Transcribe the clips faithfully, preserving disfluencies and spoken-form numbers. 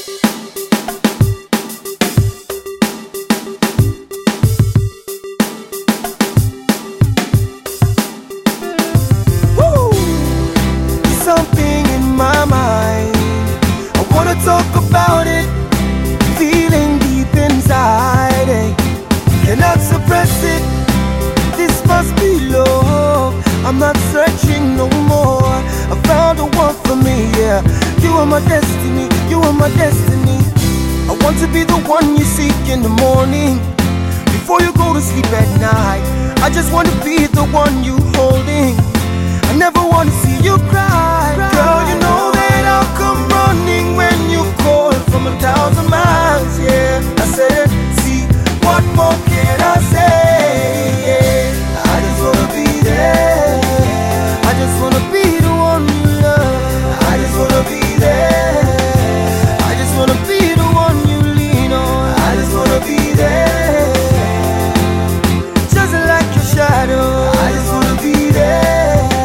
Something in my mind, I wanna talk about it, feeling deep inside, eh? Cannot suppress it, this must be love. I'm not searching no more, I found the one for me, yeah. You are my destiny, you are my destiny. I want to be the one you seek in the morning, before you go to sleep at night. I just want to be the one you holding, I never want to see you cry. Girl, you know that I'll come running when you call from a thousand miles, yeah. I said, see, what more can I say? Yeah. I just wanna be there, I just wanna be the one you love. I just wanna be there, I just wanna be the one you lean on. I just wanna be there, just like your shadow. I just wanna be there,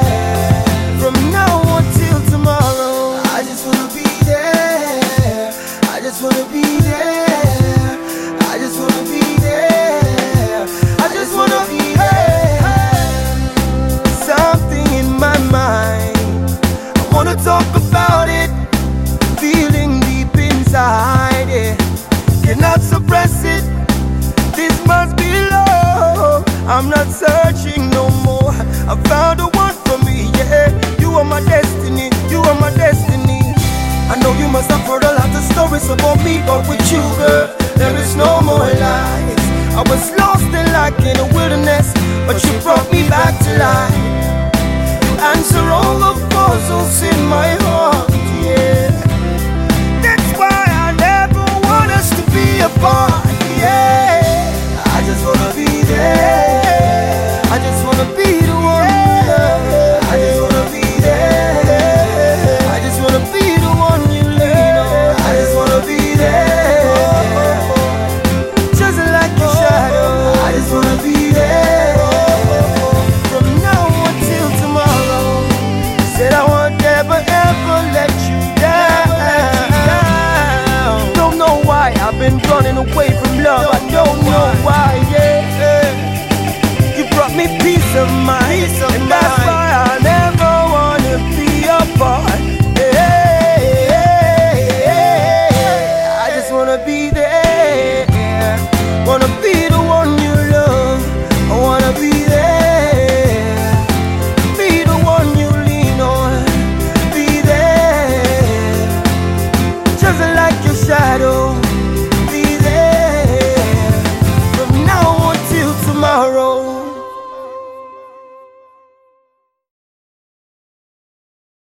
I just wanna be there, I just wanna be there, I just wanna be there. Something in my mind, I wanna talk about it, feeling deep inside, yeah. Cannot suppress it, this must be love. I'm not searching no more, I found the one for me, yeah. You are my destiny, you are my destiny. I know you must have heard a lot of stories about me, but with you, girl, there is no more lies. I was lost and like in a wilderness, but you brought me back to life. You answer all the puzzles in my heart, yeah. That's why I never want us to be apart, yeah. I just wanna be there, I just wanna be the one you love. I just wanna be there, I just wanna be the one you lean on. I just wanna be there, just like your shadow. I just wanna be there, from now until tomorrow. Said I won't never ever let you down. Don't know why I've been running away from love, I don't know why, yeah. You brought me peace of mind, and that's why I never wanna be apart. Wanna be there, wanna be the one you love. I wanna be there, be the one you lean on. Be there, just like your shadow.